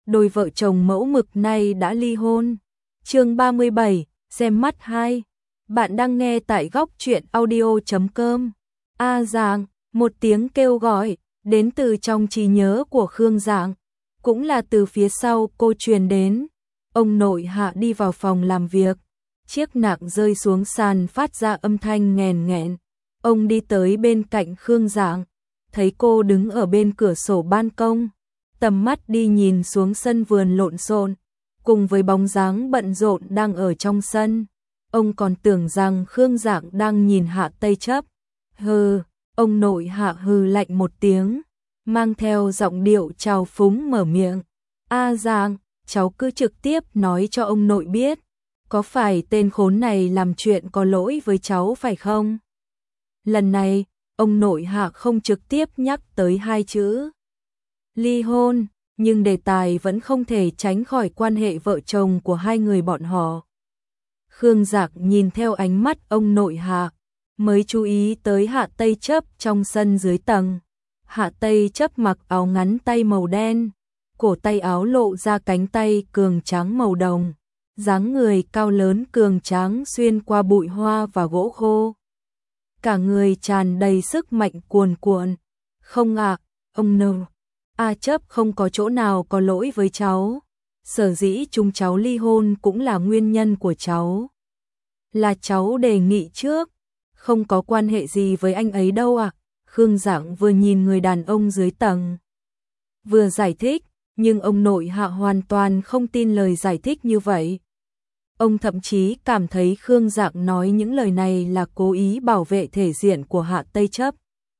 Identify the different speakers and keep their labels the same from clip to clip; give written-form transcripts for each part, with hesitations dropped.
Speaker 1: đôi vợ chồng mẫu mực này đã ly hôn. Chương 37, xem mắt 2. Bạn đang nghe tại góc truyện audio.com. A Giang, một tiếng kêu gọi, đến từ trong trí nhớ của Khương Giang, cũng là từ phía sau cô truyền đến. Ông nội Hạ đi vào phòng làm việc, chiếc nạng rơi xuống sàn phát ra âm thanh nghèn nghẹn. Ông đi tới bên cạnh Khương Giang, thấy cô đứng ở bên cửa sổ ban công, tầm mắt đi nhìn xuống sân vườn lộn xộn, cùng với bóng dáng bận rộn đang ở trong sân. Ông còn tưởng rằng Khương Giang đang nhìn Hạ Tây Chấp. Hừ, ông nội Hạ hừ lạnh một tiếng, mang theo giọng điệu trào phúng mở miệng. A Giang, cháu cứ trực tiếp nói cho ông nội biết, có phải tên khốn này làm chuyện có lỗi với cháu phải không? Lần này, ông nội Hạ không trực tiếp nhắc tới hai chữ ly hôn, nhưng đề tài vẫn không thể tránh khỏi quan hệ vợ chồng của hai người bọn họ. Khương Giang nhìn theo ánh mắt ông nội Hạ, mới chú ý tới Hạ Tây Chấp trong sân dưới tầng. Hạ Tây Chấp mặc áo ngắn tay màu đen, cổ tay áo lộ ra cánh tay cường tráng màu đồng, dáng người cao lớn cường tráng xuyên qua bụi hoa và gỗ khô. Cả người tràn đầy sức mạnh cuồn cuộn. Không ạ, ông nô, A Chấp không có chỗ nào có lỗi với cháu. Sở dĩ chúng cháu ly hôn cũng là nguyên nhân của cháu. Là cháu đề nghị trước, không có quan hệ gì với anh ấy đâu ạ. Khương Giang vừa nhìn người đàn ông dưới tầng, vừa giải thích, nhưng ông nội Hạ hoàn toàn không tin lời giải thích như vậy. Ông thậm chí cảm thấy Khương Giang nói những lời này là cố ý bảo vệ thể diện của Hạ Tây Chấp.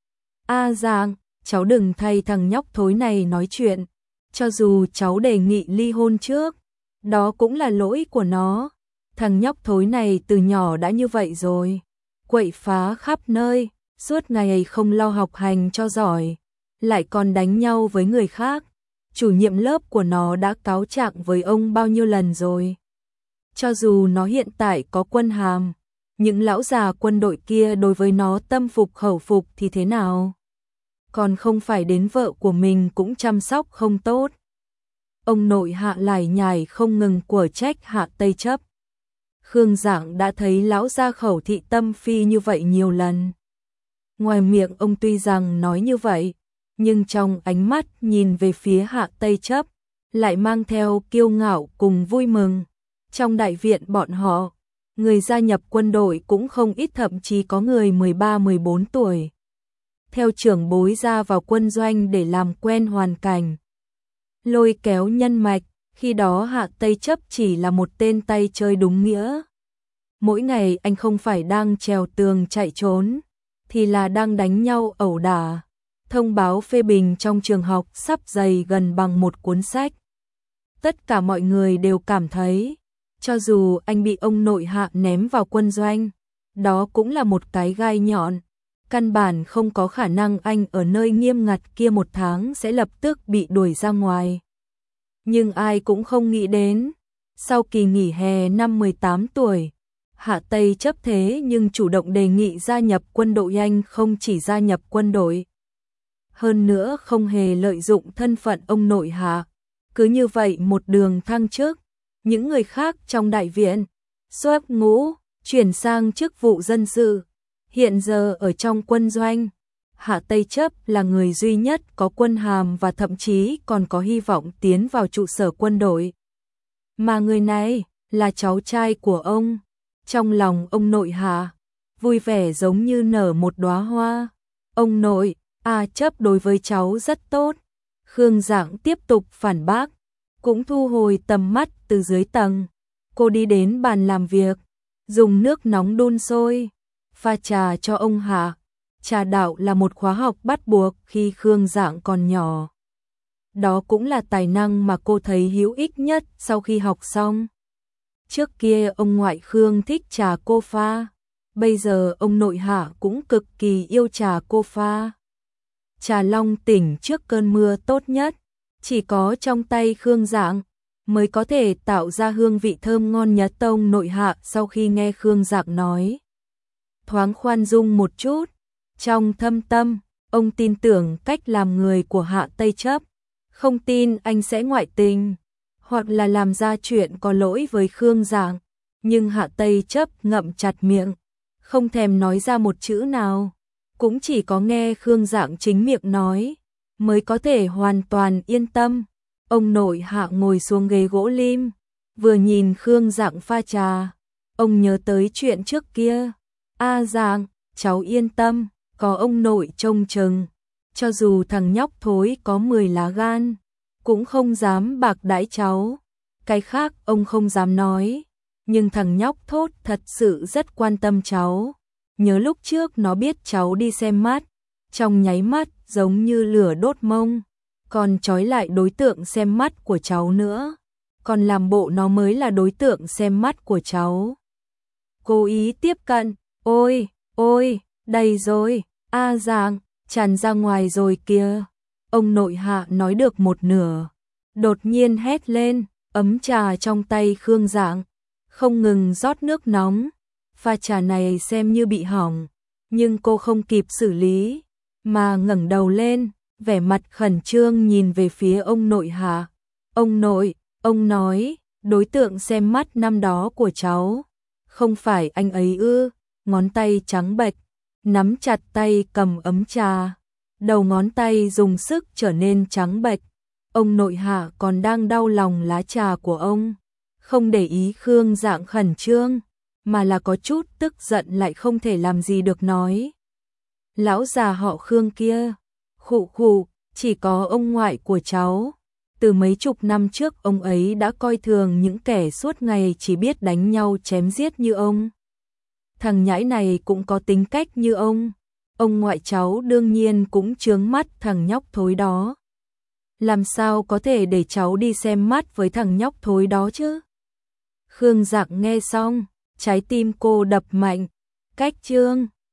Speaker 1: A Giang, cháu đừng thay thằng nhóc thối này nói chuyện. Cho dù cháu đề nghị ly hôn trước, đó cũng là lỗi của nó. Thằng nhóc thối này từ nhỏ đã như vậy rồi, quậy phá khắp nơi, suốt ngày không lo học hành cho giỏi, lại còn đánh nhau với người khác. Chủ nhiệm lớp của nó đã cáo trạng với ông bao nhiêu lần rồi. Cho dù nó hiện tại có quân hàm, những lão già quân đội kia đối với nó tâm phục khẩu phục thì thế nào? Còn không phải đến vợ của mình cũng chăm sóc không tốt. Ông nội Hạ lải nhải không ngừng quở trách Hạ Tây Chấp. Khương Giang đã thấy lão gia khẩu thị tâm phi như vậy nhiều lần. Ngoài miệng ông tuy rằng nói như vậy, nhưng trong ánh mắt nhìn về phía Hạ Tây Chấp, lại mang theo kiêu ngạo cùng vui mừng. Trong đại viện bọn họ, người gia nhập quân đội cũng không ít, thậm chí có người 13-14 tuổi. Theo trưởng bối ra vào quân doanh để làm quen hoàn cảnh, lôi kéo nhân mạch, khi đó Hạ Tây Chấp chỉ là một tên tay chơi đúng nghĩa. Mỗi ngày anh không phải đang trèo tường chạy trốn, thì là đang đánh nhau ẩu đả. Thông báo phê bình trong trường học sắp dày gần bằng một cuốn sách. Tất cả mọi người đều cảm thấy, cho dù anh bị ông nội Hạ ném vào quân doanh, đó cũng là một cái gai nhọn. Căn bản không có khả năng anh ở nơi nghiêm ngặt kia một tháng sẽ lập tức bị đuổi ra ngoài. Nhưng ai cũng không nghĩ đến, sau kỳ nghỉ hè năm 18 tuổi, Hạ Tây Chấp thế nhưng chủ động đề nghị gia nhập quân đội. Anh không chỉ gia nhập quân đội, hơn nữa không hề lợi dụng thân phận ông nội Hạ. Cứ như vậy một đường thăng chức, những người khác trong đại viện xuất ngũ, chuyển sang chức vụ dân sự. Hiện giờ ở trong quân doanh, Hạ Tây Chấp là người duy nhất có quân hàm và thậm chí còn có hy vọng tiến vào trụ sở quân đội. Mà người này là cháu trai của ông. Trong lòng ông nội Hạ vui vẻ giống như nở một đóa hoa. Ông nội, A Chấp đối với cháu rất tốt. Khương Giang tiếp tục phản bác, cũng thu hồi tầm mắt từ dưới tầng. Cô đi đến bàn làm việc, dùng nước nóng đun sôi, pha trà cho ông Hạ. Trà đạo là một khóa học bắt buộc khi Khương Giang còn nhỏ. Đó cũng là tài năng mà cô thấy hữu ích nhất sau khi học xong. Trước kia ông ngoại Khương thích trà cô pha, bây giờ ông nội Hạ cũng cực kỳ yêu trà cô pha. Trà long tỉnh trước cơn mưa tốt nhất, chỉ có trong tay Khương Giang mới có thể tạo ra hương vị thơm ngon nhất. Ông nội Hạ sau khi nghe Khương Giang nói, thoáng khoan dung một chút. Trong thâm tâm, ông tin tưởng cách làm người của Hạ Tây Chấp. Không tin anh sẽ ngoại tình, hoặc là làm ra chuyện có lỗi với Khương Dạng. Nhưng Hạ Tây Chấp ngậm chặt miệng, không thèm nói ra một chữ nào. Cũng chỉ có nghe Khương Dạng chính miệng nói, mới có thể hoàn toàn yên tâm. Ông nội Hạ ngồi xuống ghế gỗ lim, vừa nhìn Khương Dạng pha trà, ông nhớ tới chuyện trước kia. A Dạng, cháu yên tâm, có ông nội trông chừng. Cho dù thằng nhóc thối có 10 lá gan, cũng không dám bạc đãi cháu. Cái khác ông không dám nói, nhưng thằng nhóc Thốt thật sự rất quan tâm cháu. Nhớ lúc trước nó biết cháu đi xem mắt, trong nháy mắt giống như lửa đốt mông, còn trói lại đối tượng xem mắt của cháu nữa, còn làm bộ nó mới là đối tượng xem mắt của cháu. Cố ý tiếp cận, ôi, ôi, đầy rồi, A Dạng, tràn ra ngoài rồi kìa. Ông nội Hạ nói được một nửa, đột nhiên hét lên, ấm trà trong tay Khương Dạng không ngừng rót nước nóng. Pha trà này xem như bị hỏng, nhưng cô không kịp xử lý, mà ngẩng đầu lên, vẻ mặt khẩn trương nhìn về phía ông nội Hạ. Ông nội, ông nói, đối tượng xem mắt năm đó của cháu, không phải anh ấy ư? Ngón tay trắng bệch, nắm chặt tay cầm ấm trà, đầu ngón tay dùng sức trở nên trắng bệch. Ông nội Hạ còn đang đau lòng lá trà của ông, không để ý Khương Dạng khẩn trương, mà là có chút tức giận lại không thể làm gì được nói. Lão già họ Khương kia, khụ khụ, chỉ có ông ngoại của cháu. Từ mấy chục năm trước ông ấy đã coi thường những kẻ suốt ngày chỉ biết đánh nhau chém giết như ông. Thằng nhãi này cũng có tính cách như ông. Ông ngoại cháu đương nhiên cũng chướng mắt thằng nhóc thối đó. Làm sao có thể để cháu đi xem mắt với thằng nhóc thối đó chứ? Khương Dạng nghe xong, trái tim cô đập mạnh. Cách chương